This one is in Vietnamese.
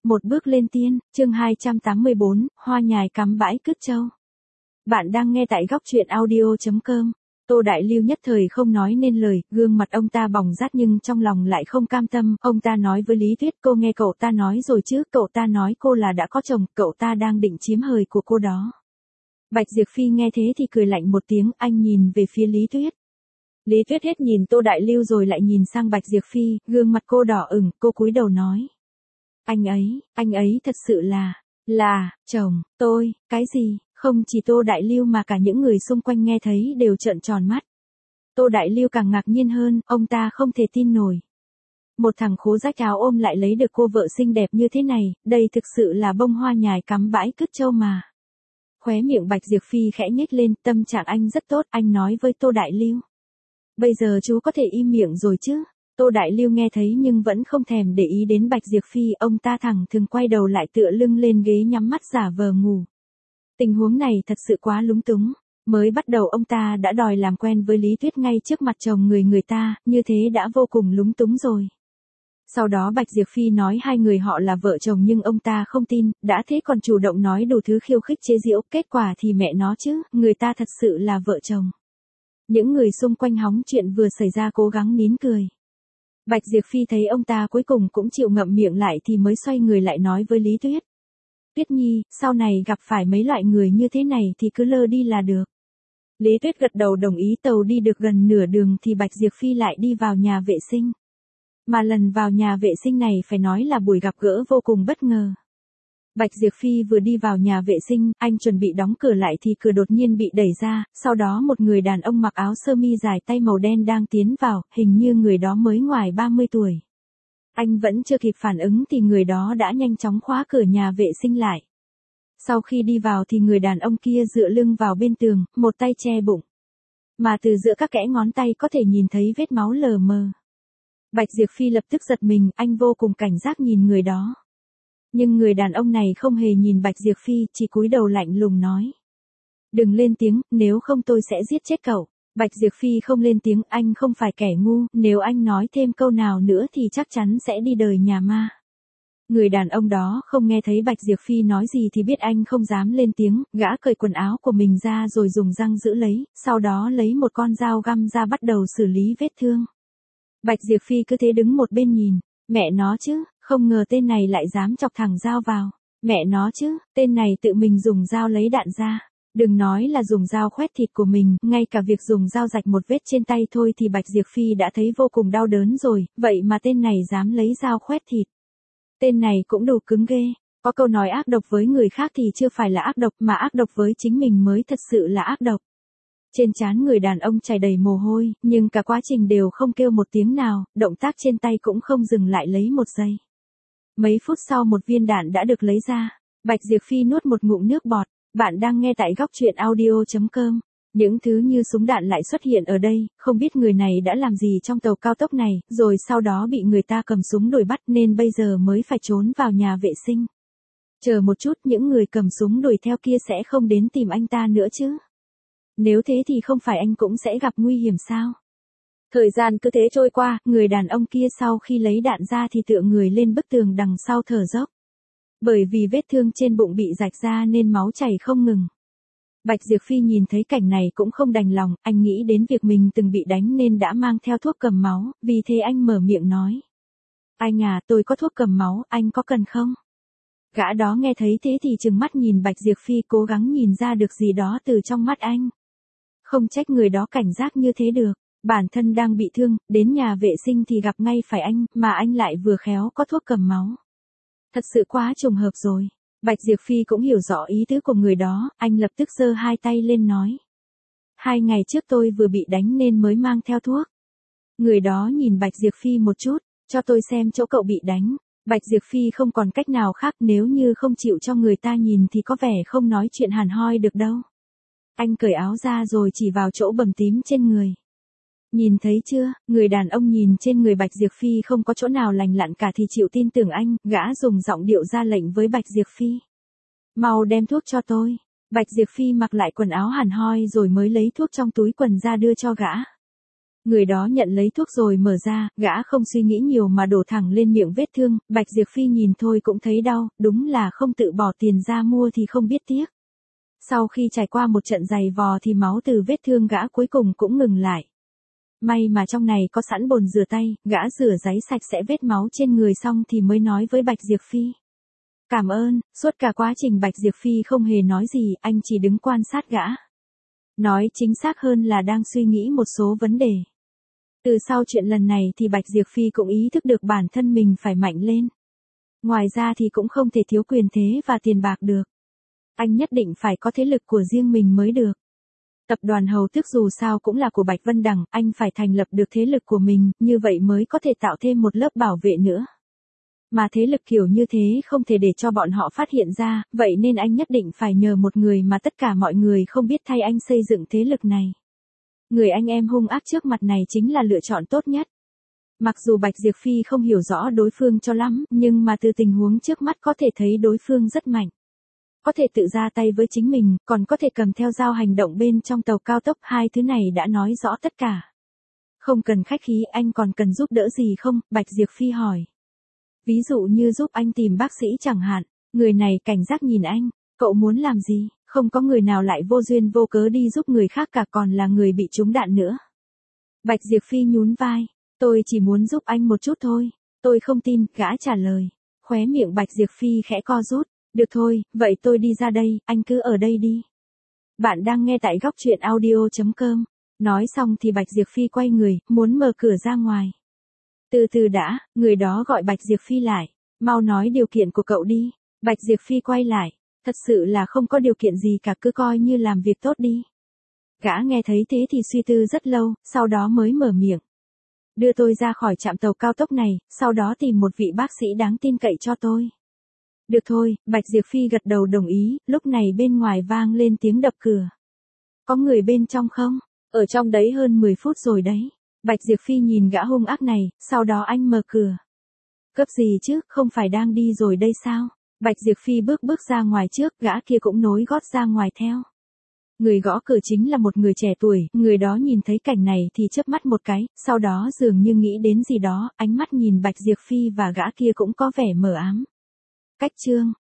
Một bước lên tiên, chương 284, hoa nhài cắm bãi cứt châu. Bạn đang nghe tại góc truyện audio.com. Tô Đại Lưu nhất thời không nói nên lời, gương mặt ông ta bỏng rát nhưng trong lòng lại không cam tâm. Ông ta nói với Lý Tuyết, cô nghe cậu ta nói rồi chứ, cậu ta nói cô là đã có chồng, cậu ta đang định chiếm hời của cô đó. Bạch Diệp Phi nghe thế thì cười lạnh một tiếng, anh nhìn về phía Lý Tuyết. Lý Tuyết hết nhìn Tô Đại Lưu rồi lại nhìn sang Bạch Diệp Phi, gương mặt cô đỏ ửng, cô cúi đầu nói. Anh ấy thật sự là, chồng, tôi, cái gì, không chỉ Tô Đại Lưu mà cả những người xung quanh nghe thấy đều trợn tròn mắt. Tô Đại Lưu càng ngạc nhiên hơn, ông ta không thể tin nổi. Một thằng khố rách áo ôm lại lấy được cô vợ xinh đẹp như thế này, đây thực sự là bông hoa nhài cắm bãi cứt châu mà. Khóe miệng Bạch Diệp Phi khẽ nhếch lên, tâm trạng anh rất tốt, anh nói với Tô Đại Lưu. Bây giờ chú có thể im miệng rồi chứ? Tô Đại Lưu nghe thấy nhưng vẫn không thèm để ý đến Bạch Diệp Phi, ông ta thẳng thừng quay đầu lại tựa lưng lên ghế nhắm mắt giả vờ ngủ. Tình huống này thật sự quá lúng túng. Mới bắt đầu ông ta đã đòi làm quen với Lý Tuyết ngay trước mặt chồng người ta, như thế đã vô cùng lúng túng rồi. Sau đó Bạch Diệp Phi nói hai người họ là vợ chồng nhưng ông ta không tin, đã thế còn chủ động nói đủ thứ khiêu khích chế giễu, kết quả thì mẹ nó chứ, người ta thật sự là vợ chồng. Những người xung quanh hóng chuyện vừa xảy ra cố gắng nín cười. Bạch Diệp Phi thấy ông ta cuối cùng cũng chịu ngậm miệng lại thì mới xoay người lại nói với Lý Tuyết. Tuyết Nhi, sau này gặp phải mấy loại người như thế này thì cứ lơ đi là được. Lý Tuyết gật đầu đồng ý. Tàu đi được gần nửa đường thì Bạch Diệp Phi lại đi vào nhà vệ sinh. Mà lần vào nhà vệ sinh này phải nói là buổi gặp gỡ vô cùng bất ngờ. Bạch Diệp Phi vừa đi vào nhà vệ sinh, anh chuẩn bị đóng cửa lại thì cửa đột nhiên bị đẩy ra, sau đó một người đàn ông mặc áo sơ mi dài tay màu đen đang tiến vào, hình như người đó mới ngoài 30 tuổi. Anh vẫn chưa kịp phản ứng thì người đó đã nhanh chóng khóa cửa nhà vệ sinh lại. Sau khi đi vào thì người đàn ông kia dựa lưng vào bên tường, một tay che bụng. Mà từ giữa các kẽ ngón tay có thể nhìn thấy vết máu lờ mờ. Bạch Diệp Phi lập tức giật mình, anh vô cùng cảnh giác nhìn người đó. Nhưng người đàn ông này không hề nhìn Bạch Diệp Phi, chỉ cúi đầu lạnh lùng nói. Đừng lên tiếng, nếu không tôi sẽ giết chết cậu. Bạch Diệp Phi không lên tiếng, anh không phải kẻ ngu, nếu anh nói thêm câu nào nữa thì chắc chắn sẽ đi đời nhà ma. Người đàn ông đó không nghe thấy Bạch Diệp Phi nói gì thì biết anh không dám lên tiếng, gã cởi quần áo của mình ra rồi dùng răng giữ lấy, sau đó lấy một con dao găm ra bắt đầu xử lý vết thương. Bạch Diệp Phi cứ thế đứng một bên nhìn, mẹ nó chứ, không ngờ tên này lại dám chọc thẳng dao vào. Mẹ nó chứ, tên này tự mình dùng dao lấy đạn ra. Đừng nói là dùng dao khoét thịt của mình, ngay cả việc dùng dao rạch một vết trên tay thôi thì Bạch Diệp Phi đã thấy vô cùng đau đớn rồi, vậy mà tên này dám lấy dao khoét thịt. Tên này cũng đủ cứng ghê. Có câu nói ác độc với người khác thì chưa phải là ác độc mà ác độc với chính mình mới thật sự là ác độc. Trên trán người đàn ông chảy đầy mồ hôi, nhưng cả quá trình đều không kêu một tiếng nào, động tác trên tay cũng không dừng lại lấy một giây. Mấy phút sau một viên đạn đã được lấy ra. Bạch Diệp Phi nuốt một ngụm nước bọt. Bạn đang nghe tại góc truyện audio.com. Những thứ như súng đạn lại xuất hiện ở đây, không biết người này đã làm gì trong tàu cao tốc này, rồi sau đó bị người ta cầm súng đuổi bắt nên bây giờ mới phải trốn vào nhà vệ sinh. Chờ một chút, những người cầm súng đuổi theo kia sẽ không đến tìm anh ta nữa chứ? Nếu thế thì không phải anh cũng sẽ gặp nguy hiểm sao? Thời gian cứ thế trôi qua, người đàn ông kia sau khi lấy đạn ra thì tựa người lên bức tường đằng sau thở dốc. Bởi vì vết thương trên bụng bị rạch ra nên máu chảy không ngừng. Bạch Diệp Phi nhìn thấy cảnh này cũng không đành lòng, anh nghĩ đến việc mình từng bị đánh nên đã mang theo thuốc cầm máu, vì thế anh mở miệng nói. Anh à, tôi có thuốc cầm máu, anh có cần không? Gã đó nghe thấy thế thì trừng mắt nhìn Bạch Diệp Phi cố gắng nhìn ra được gì đó từ trong mắt anh. Không trách người đó cảnh giác như thế được. Bản thân đang bị thương, đến nhà vệ sinh thì gặp ngay phải anh, mà anh lại vừa khéo có thuốc cầm máu. Thật sự quá trùng hợp rồi. Bạch Diệp Phi cũng hiểu rõ ý tứ của người đó, anh lập tức giơ hai tay lên nói. 2 ngày trước tôi vừa bị đánh nên mới mang theo thuốc. Người đó nhìn Bạch Diệp Phi một chút, cho tôi xem chỗ cậu bị đánh. Bạch Diệp Phi không còn cách nào khác, nếu như không chịu cho người ta nhìn thì có vẻ không nói chuyện hàn hoi được đâu. Anh cởi áo ra rồi chỉ vào chỗ bầm tím trên người. Nhìn thấy chưa, người đàn ông nhìn trên người Bạch Diệp Phi không có chỗ nào lành lặn cả thì chịu tin tưởng anh, gã dùng giọng điệu ra lệnh với Bạch Diệp Phi. Mau đem thuốc cho tôi. Bạch Diệp Phi mặc lại quần áo hàn hoi rồi mới lấy thuốc trong túi quần ra đưa cho gã. Người đó nhận lấy thuốc rồi mở ra, gã không suy nghĩ nhiều mà đổ thẳng lên miệng vết thương, Bạch Diệp Phi nhìn thôi cũng thấy đau, đúng là không tự bỏ tiền ra mua thì không biết tiếc. Sau khi trải qua một trận giày vò thì máu từ vết thương gã cuối cùng cũng ngừng lại. May mà trong này có sẵn bồn rửa tay, gã rửa giấy sạch sẽ vết máu trên người xong thì mới nói với Bạch Diệp Phi. Cảm ơn, suốt cả quá trình Bạch Diệp Phi không hề nói gì, anh chỉ đứng quan sát gã. Nói chính xác hơn là đang suy nghĩ một số vấn đề. Từ sau chuyện lần này thì Bạch Diệp Phi cũng ý thức được bản thân mình phải mạnh lên. Ngoài ra thì cũng không thể thiếu quyền thế và tiền bạc được. Anh nhất định phải có thế lực của riêng mình mới được. Tập đoàn Hầu Tước dù sao cũng là của Bạch Vân Đằng, anh phải thành lập được thế lực của mình, như vậy mới có thể tạo thêm một lớp bảo vệ nữa. Mà thế lực kiểu như thế không thể để cho bọn họ phát hiện ra, vậy nên anh nhất định phải nhờ một người mà tất cả mọi người không biết thay anh xây dựng thế lực này. Người anh em hung ác trước mặt này chính là lựa chọn tốt nhất. Mặc dù Bạch Diệp Phi không hiểu rõ đối phương cho lắm, nhưng mà từ tình huống trước mắt có thể thấy đối phương rất mạnh. Có thể tự ra tay với chính mình, còn có thể cầm theo dao hành động bên trong tàu cao tốc, hai thứ này đã nói rõ tất cả. Không cần khách khí, anh còn cần giúp đỡ gì không? Bạch Diệp Phi hỏi. Ví dụ như giúp anh tìm bác sĩ chẳng hạn. Người này cảnh giác nhìn anh, cậu muốn làm gì? Không có người nào lại vô duyên vô cớ đi giúp người khác cả, còn là người bị trúng đạn nữa. Bạch Diệp Phi nhún vai, tôi chỉ muốn giúp anh một chút thôi. Tôi không tin, gã trả lời. Khóe miệng Bạch Diệp Phi khẽ co rút. Được thôi, vậy tôi đi ra đây, anh cứ ở đây đi. Bạn đang nghe tại góc truyện audio.com. Nói xong thì Bạch Diệp Phi quay người, muốn mở cửa ra ngoài. Từ từ đã, người đó gọi Bạch Diệp Phi lại. Mau nói điều kiện của cậu đi. Bạch Diệp Phi quay lại. Thật sự là không có điều kiện gì cả, cứ coi như làm việc tốt đi. Gã nghe thấy thế thì suy tư rất lâu, sau đó mới mở miệng. Đưa tôi ra khỏi trạm tàu cao tốc này, sau đó tìm một vị bác sĩ đáng tin cậy cho tôi. Được thôi, Bạch Diệp Phi gật đầu đồng ý, lúc này bên ngoài vang lên tiếng đập cửa. Có người bên trong không? Ở trong đấy hơn 10 phút rồi đấy. Bạch Diệp Phi nhìn gã hung ác này, sau đó anh mở cửa. Cấp gì chứ, không phải đang đi rồi đây sao? Bạch Diệp Phi bước ra ngoài trước, gã kia cũng nối gót ra ngoài theo. Người gõ cửa chính là một người trẻ tuổi, người đó nhìn thấy cảnh này thì chớp mắt một cái, sau đó dường như nghĩ đến gì đó, ánh mắt nhìn Bạch Diệp Phi và gã kia cũng có vẻ mờ ám. Cách chương